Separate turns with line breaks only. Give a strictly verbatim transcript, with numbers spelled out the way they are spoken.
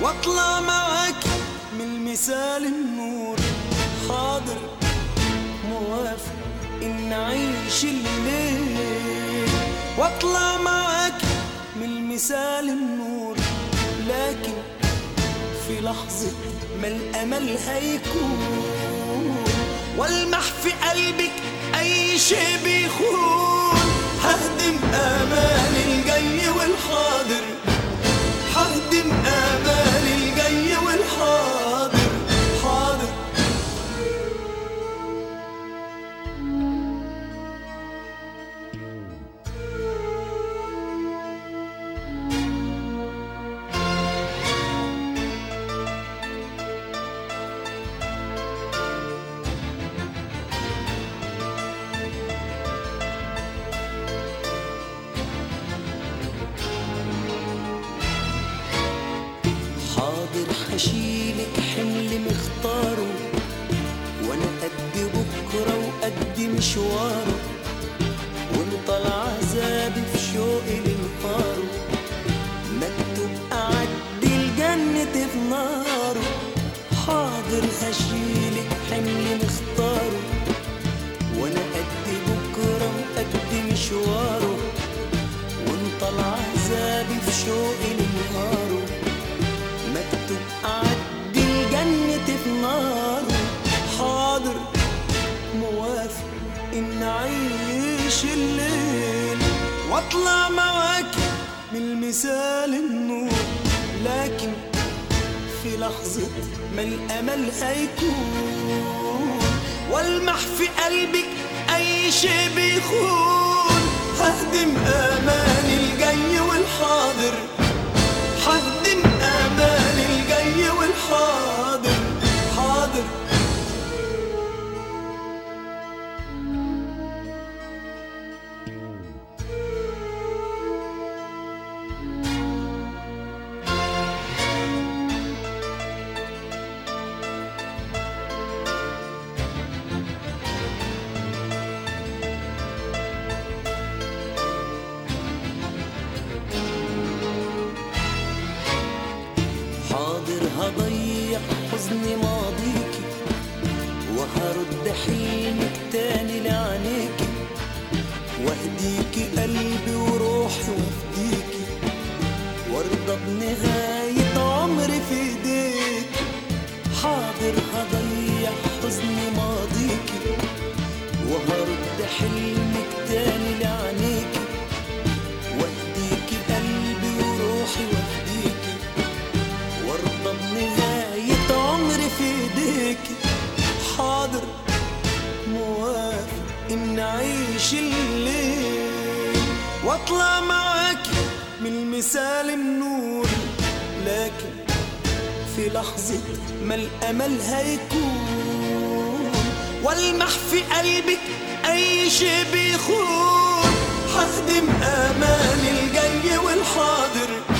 واطلع معاك من المثال النور. حاضر موافق ان نعيش الليل، واطلع معاك من المثال النور. لكن في لحظة ما الامل هيكون، والمح في قلبك اي شيء بيخون. ههدم امال الجاي والحاضر، ههدم امال الجاي والحاضر. حاضر هشيلك حمل مختاره، وانا قد بكره وقد مشواره، وانت العذاب في شوقي لنهاره. مكتوب اعدي الجنة في ناره. حاضر هشيلك حمل مختاره، وانا قد بكره وقد مشواره، وانت العذاب في شوقي لنهاره. مكتوب أعدي الجنة في ناره. حاضر موافق إن نعيش الليل، واطلع معاك من المثال النور. لكن في لحظة ما الأمل هيكون، والمح في قلبك أي شيء بيخون. ههدم آمال الجاي والحاضر، ههدم آمال الجاي والحاضر. حاضر هضيع حزن ماضيكي، وهرد حلمك تاني لعينيكي، واهديكي قلبي وروحي وافديكي، وارضى بنهاية عمري في ايديكي. حاضر هضيع حزن ماضيكي، وهرد حلمك تاني لعينيكي، واهديكي قلبي وروحي وافديكي، وارضى بنهاية عمري في ايديكي. حاضر موافق ان نعيش الليل، واطلع معاك من المثال النور. لكن في لحظة ما الامل هيكون، والمح في قلبك اي شيء بيخون. ههدم امال الجاي والحاضر،